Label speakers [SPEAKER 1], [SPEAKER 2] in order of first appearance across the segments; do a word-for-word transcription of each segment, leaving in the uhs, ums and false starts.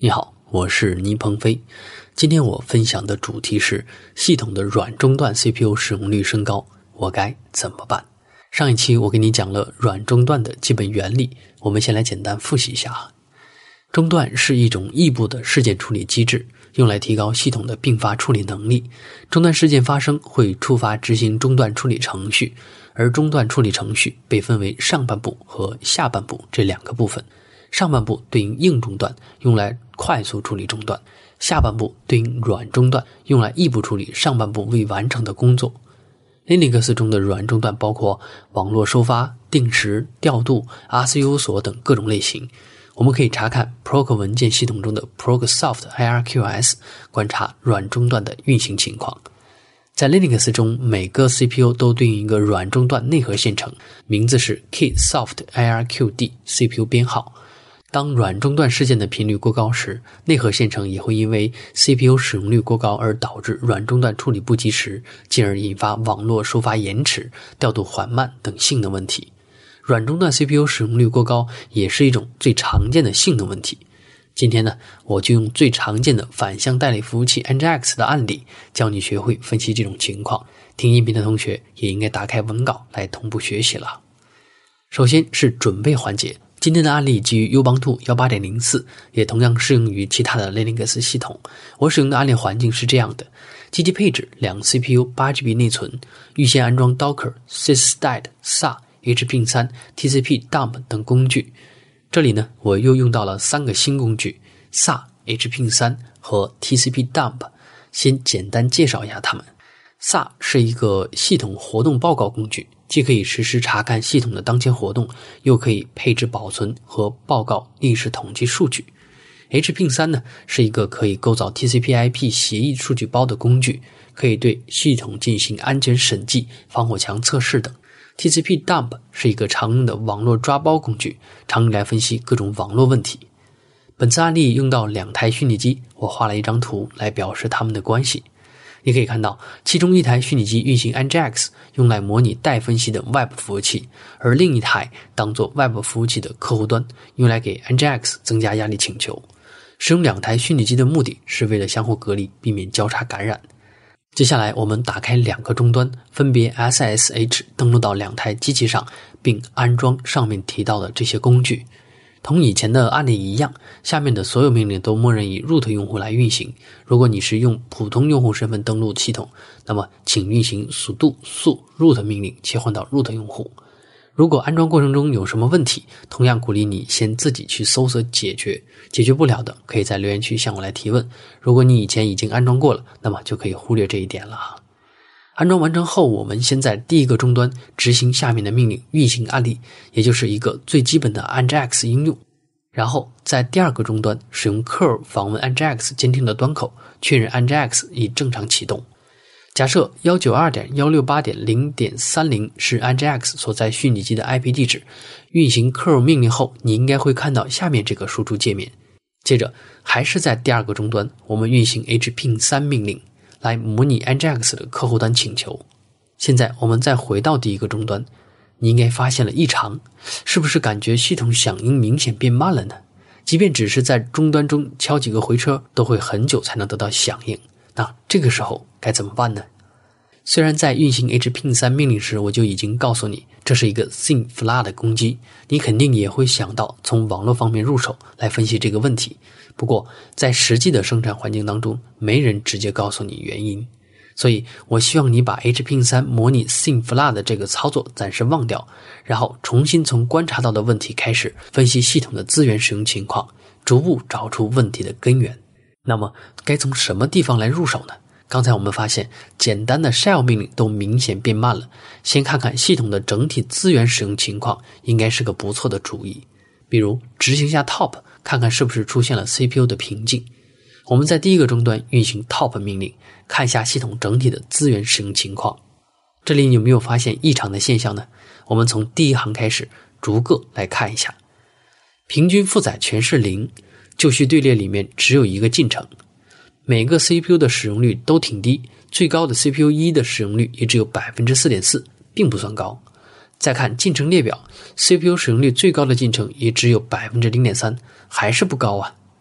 [SPEAKER 1] 你好，我是倪鹏飞。今天我分享的主题是系统的软中段 C P U 使用率升高，我该怎么办？上一期我给你讲了软中段的基本原理，我们先来简单复习一下。中段是一种异步的事件处理机制，用来提高系统的并发处理能力。中段事件发生会触发执行中段处理程序，而中段处理程序被分为上半部和下半部这两个部分。上半部对应硬中段，用来快速处理中段；下半部对应软中段，用来异步处理上半部未完成的工作。Linux 中的软中段包括网络收发、定时、调度、R C U 锁等各种类型。我们可以查看 Proc 文件系统中的 Procsoft I R Q S， 观察软中段的运行情况。在 Linux 中，每个 C P U 都对应一个软中段内核线程，名字是 Ksoft I R Q D C P U 编号。当软中段事件的频率过高时，内核线程也会因为 C P U 使用率过高而导致软中段处理不及时，进而引发网络收发延迟、调度缓慢等性能问题。软中段 C P U 使用率过高也是一种最常见的性能问题。今天呢，我就用最常见的反向代理服务器 N G X 的案例，教你学会分析这种情况。听音频的同学也应该打开文稿来同步学习了。首先是准备环节。今天的案例基于 Ubuntu 十八点零四， 也同样适用于其他的 Linux 系统。我使用的案例环境是这样的：机器配置两 C P U 八 G B 内存，预先安装 Docker、Systad、S A、H P 三、T C P Dump 等工具。这里呢，我又用到了三个新工具 S A、H P 三 和 T C P Dump。先简单介绍一下它们。S A 是一个系统活动报告工具，既可以实时查看系统的当前活动，又可以配置保存和报告历史统计数据。H P 三 呢，是一个可以构造 T C P I P 协议数据包的工具，可以对系统进行安全审计、防火墙测试等。T C P Dump 是一个常用的网络抓包工具，常用来分析各种网络问题。本次案例用到两台虚拟机，我画了一张图来表示它们的关系。你可以看到，其中一台虚拟机运行 N G X， 用来模拟待分析的 Web 服务器，而另一台当作 Web 服务器的客户端，用来给 N G X 增加压力请求。使用两台虚拟机的目的是为了相互隔离，避免交叉感染。接下来我们打开两个终端，分别 S S H 登录到两台机器上，并安装上面提到的这些工具。同以前的案例一样，下面的所有命令都默认以 root 用户来运行。如果你是用普通用户身份登录系统，那么请运行 sudo su root 命令切换到 root 用户。如果安装过程中有什么问题，同样鼓励你先自己去搜索解决，解决不了的可以在留言区向我来提问。如果你以前已经安装过了，那么就可以忽略这一点了。安装完成后，我们先在第一个终端执行下面的命令运行案例，也就是一个最基本的 N G X 应用。然后在第二个终端使用 curl 访问 N G X 监听的端口，确认 N G X 已正常启动。假设 一九二点一六八点零点三零 是 N G X 所在虚拟机的 I P 地址，运行 curl 命令后，你应该会看到下面这个输出界面。接着还是在第二个终端，我们运行 H P 三 命令来模拟 N G X 的客户端请求。现在我们再回到第一个终端，你应该发现了异常，是不是感觉系统响应明显变慢了呢？即便只是在终端中敲几个回车，都会很久才能得到响应。那这个时候该怎么办呢？虽然在运行 H P 三 命令时，我就已经告诉你这是一个 SYNFLA 的攻击，你肯定也会想到从网络方面入手来分析这个问题。不过在实际的生产环境当中，没人直接告诉你原因，所以我希望你把 H P 三 模拟 SYNFLA 的这个操作暂时忘掉，然后重新从观察到的问题开始分析系统的资源使用情况，逐步找出问题的根源。那么该从什么地方来入手呢？刚才我们发现简单的 shell 命令都明显变慢了，先看看系统的整体资源使用情况应该是个不错的主意。比如执行下 top， 看看是不是出现了 C P U 的瓶颈。我们在第一个终端运行 top 命令，看一下系统整体的资源使用情况。这里你有没有发现异常的现象呢？我们从第一行开始逐个来看一下。平均负载全是零，就绪队列里面只有一个进程，每个 C P U 的使用率都挺低，最高的 C P U 一 的使用率也只有 百分之四点四， 并不算高。再看进程列表， C P U 使用率最高的进程也只有 百分之零点三， 还是不高啊。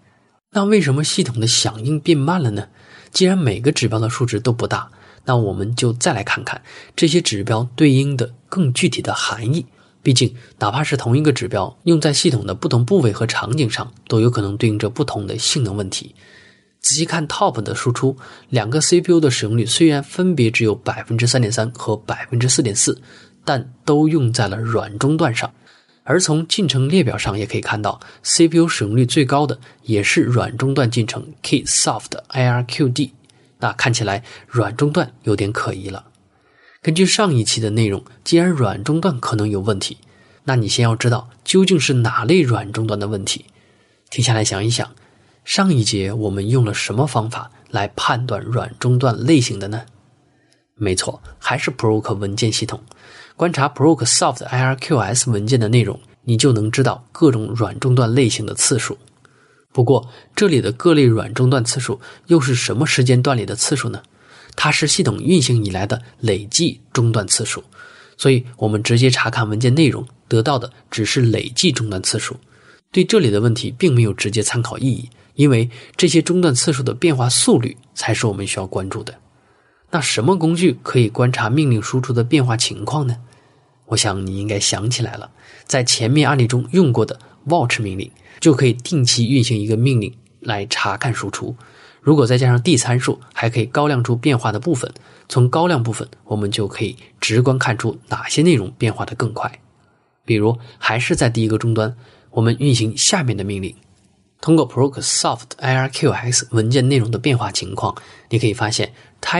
[SPEAKER 1] 那为什么系统的响应变慢了呢？既然每个指标的数值都不大，那我们就再来看看这些指标对应的更具体的含义。毕竟哪怕是同一个指标，用在系统的不同部位和场景上，都有可能对应着不同的性能问题。仔细看 Top 的输出，两个 C P U 的使用率虽然分别只有 百分之三点三 和 百分之四点四， 但都用在了软中段上。而从进程列表上也可以看到， C P U 使用率最高的也是软中段进程 Ksoft I R Q D， 那看起来软中段有点可疑了。根据上一期的内容，既然软中段可能有问题，那你先要知道究竟是哪类软中段的问题。停下来想一想，上一节我们用了什么方法来判断软中段类型的呢？没错，还是 Proc 文件系统。观察 Procsoft I R Q S 文件的内容，你就能知道各种软中段类型的次数。不过这里的各类软中段次数又是什么时间段里的次数呢？它是系统运行以来的累计中断次数，所以我们直接查看文件内容，得到的只是累计中断次数。对这里的问题并没有直接参考意义，因为这些中断次数的变化速率才是我们需要关注的。那什么工具可以观察命令输出的变化情况呢？我想你应该想起来了，在前面案例中用过的 watch 命令，就可以定期运行一个命令来查看输出。如果再加上 d 参数，还可以高亮出变化的部分。从高亮部分，我们就可以直观看出哪些内容变化得更快。比如，还是在第一个终端，我们运行下面的命令。通过 Procsoft I R Q S 文件内容的变化情况，你可以发现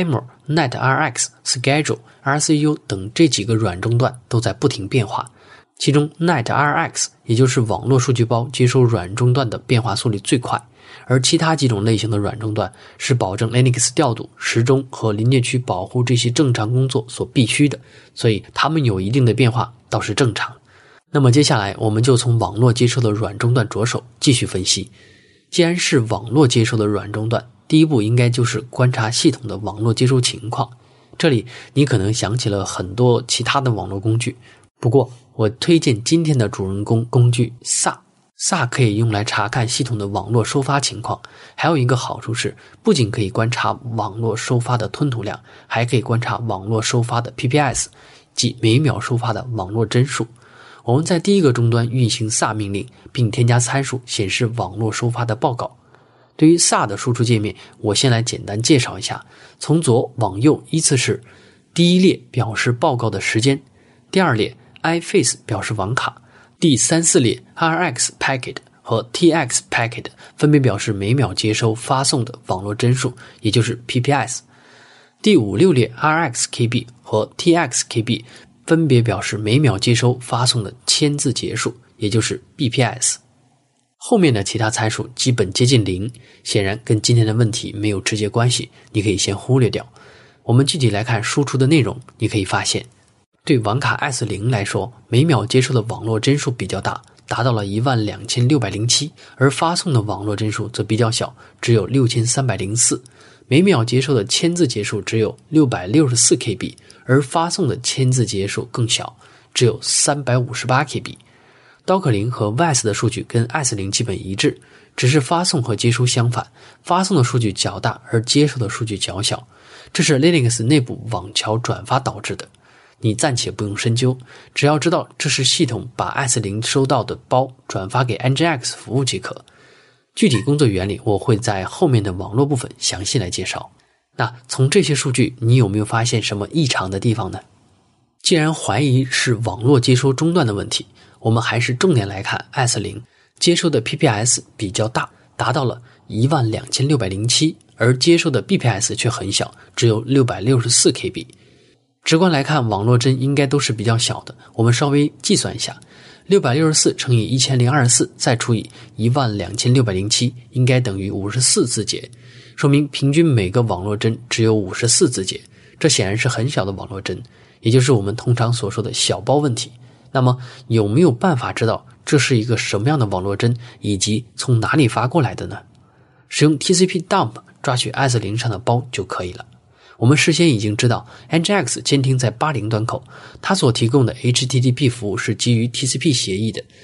[SPEAKER 1] Timer、NetRx、Schedule、R C U 等这几个软终端都在不停变化。其中 NetRx 也就是网络数据包接收软终端的变化速率最快，而其他几种类型的软终端是保证 Linux 调度、时钟和临界区保护这些正常工作所必须的，所以它们有一定的变化倒是正常。那么接下来我们就从网络接收的软终端着手继续分析。既然是网络接收的软终端，第一步应该就是观察系统的网络接收情况。这里你可能想起了很多其他的网络工具，不过我推荐今天的主人公工具 S A。 S A 可以用来查看系统的网络收发情况，还有一个好处是，不仅可以观察网络收发的吞吐量，还可以观察网络收发的 P P S， 即每秒收发的网络帧数。我们在第一个终端运行 S A 命令，并添加参数显示网络收发的报告。对于 S A 的输出界面，我先来简单介绍一下。从左往右依次是：第一列表示报告的时间，第二列 iFace 表示网卡，第三四列 R X Packet 和 T X Packet 分别表示每秒接收发送的网络帧数，也就是 P P S。第五六列 R X K B 和 T X K B 分别表示每秒接收发送的签字节数，也就是 B P S。 后面的其他参数基本接近零，显然跟今天的问题没有直接关系，你可以先忽略掉。我们具体来看输出的内容，你可以发现，对网卡 S 零 来说，每秒接收的网络帧数比较大，达到了一万两千六百零七，而发送的网络帧数则比较小，只有六千三百零四。每秒接收的签字节数只有六百六十四 K B， 而发送的签字节数更小，只有三百五十八 K B。Docker 零和 W A S 的数据跟 S 零 基本一致，只是发送和接收相反，发送的数据较大，而接收的数据较小，这是 Linux 内部网桥转发导致的。你暂且不用深究，只要知道这是系统把 S 零 收到的包转发给 N G X 服务即可。具体工作原理我会在后面的网络部分详细来介绍。那从这些数据，你有没有发现什么异常的地方呢？既然怀疑是网络接收中断的问题，我们还是重点来看 S 零， 接收的 P P S 比较大，达到了一万两千六百零七，而接收的 B P S 却很小，只有六百六十四 K B。 直观来看，网络帧应该都是比较小的，我们稍微计算一下，六百六十四乘以一千零二十四再除以一万两千六百零七，应该等于五十四字节，说明平均每个网络帧只有五十四字节，这显然是很小的网络帧，也就是我们通常所说的小包问题。那么有没有办法知道这是一个什么样的网络帧，以及从哪里发过来的呢？使用 T C P dump 抓取 S 零 上的包就可以了。我们事先已经知道 N G X 监听在八十端口，它所提供的 H T T P 服务是基于 T C P 协议的。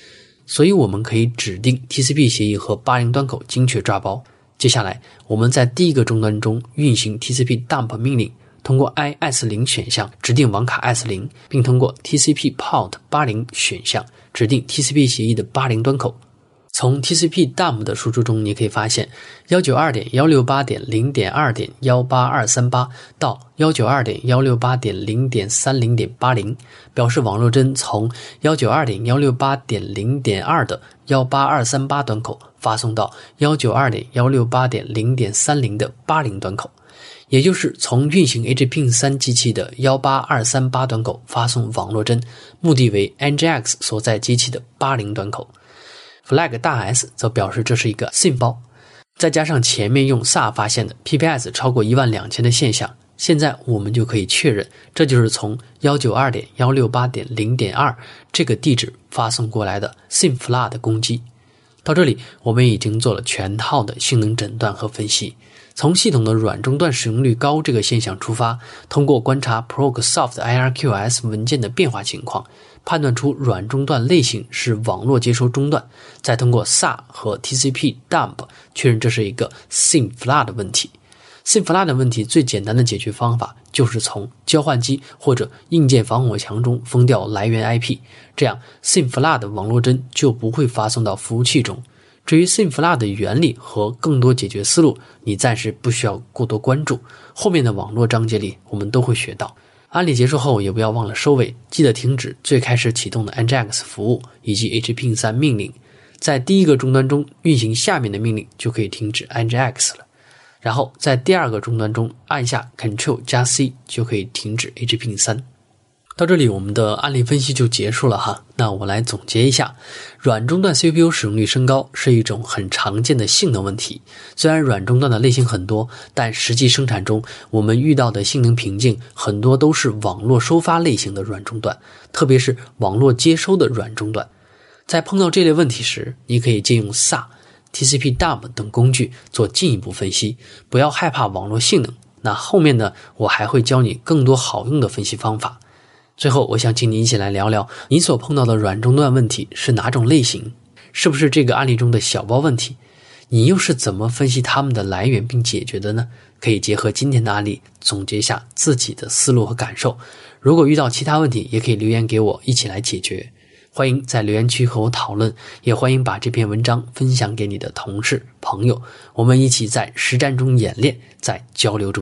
[SPEAKER 1] 所以我们可以指定 T C P 协议和八零端口精确抓包。接下来我们在第一个终端中运行 T C P dump 命令，通过 I S 零 选项指定网卡 S 零， 并通过 T C P port 八零 选项指定 T C P 协议的八零端口。从 T C P dump 的输出中，你可以发现 一九二点一六八点零点二点一八二三八 到 一九二点一六八点零点三零点八零， 表示网络帧从 一九二点一六八点零点二 的一八二三八端口发送到 一九二点一六八点零点三零 的八零端口，也就是从运行 H P I N 三 机器的一八二三八端口发送网络帧，目的为 N G X 所在机器的八零端口。flag 大 S 则表示这是一个 S I M 包，再加上前面用 S A 发现的 P P S 超过一万两千的现象，现在我们就可以确认这就是从 一九二点一六八点零点二 这个地址发送过来的 S I M F L A 的攻击。到这里我们已经做了全套的性能诊断和分析，从系统的软终端使用率高这个现象出发，通过观察 Progsoft I R Q S 文件的变化情况，判断出软终端类型是网络接收终端，再通过 S A 和 T C P dump 确认这是一个 S I M F L A 的问题。S I M F L A 的问题最简单的解决方法就是从交换机或者硬件防火墙中封掉来源 I P， 这样 S I M F L A 的网络帧就不会发送到服务器中。至于 S I M F L A 的原理和更多解决思路，你暂时不需要过多关注，后面的网络章节里我们都会学到。案例结束后也不要忘了收尾，记得停止最开始启动的 N G X 服务以及 H P I N 三 命令，在第一个终端中运行下面的命令就可以停止 N G X 了，然后在第二个终端中按下 Ctrl 加 C 就可以停止 H P I N 三。到这里我们的案例分析就结束了哈。那我来总结一下，软终端 C P U 使用率升高是一种很常见的性能问题。虽然软终端的类型很多，但实际生产中我们遇到的性能瓶颈很多都是网络收发类型的软终端，特别是网络接收的软终端。在碰到这类问题时，你可以借用 S A、T C P dump 等工具做进一步分析，不要害怕网络性能。那后面呢，我还会教你更多好用的分析方法。最后我想请你一起来聊聊你所碰到的软终端问题是哪种类型，是不是这个案例中的小包问题，你又是怎么分析它们的来源并解决的呢？可以结合今天的案例总结一下自己的思路和感受。如果遇到其他问题也可以留言给我一起来解决，欢迎在留言区和我讨论，也欢迎把这篇文章分享给你的同事朋友，我们一起在实战中演练，在交流中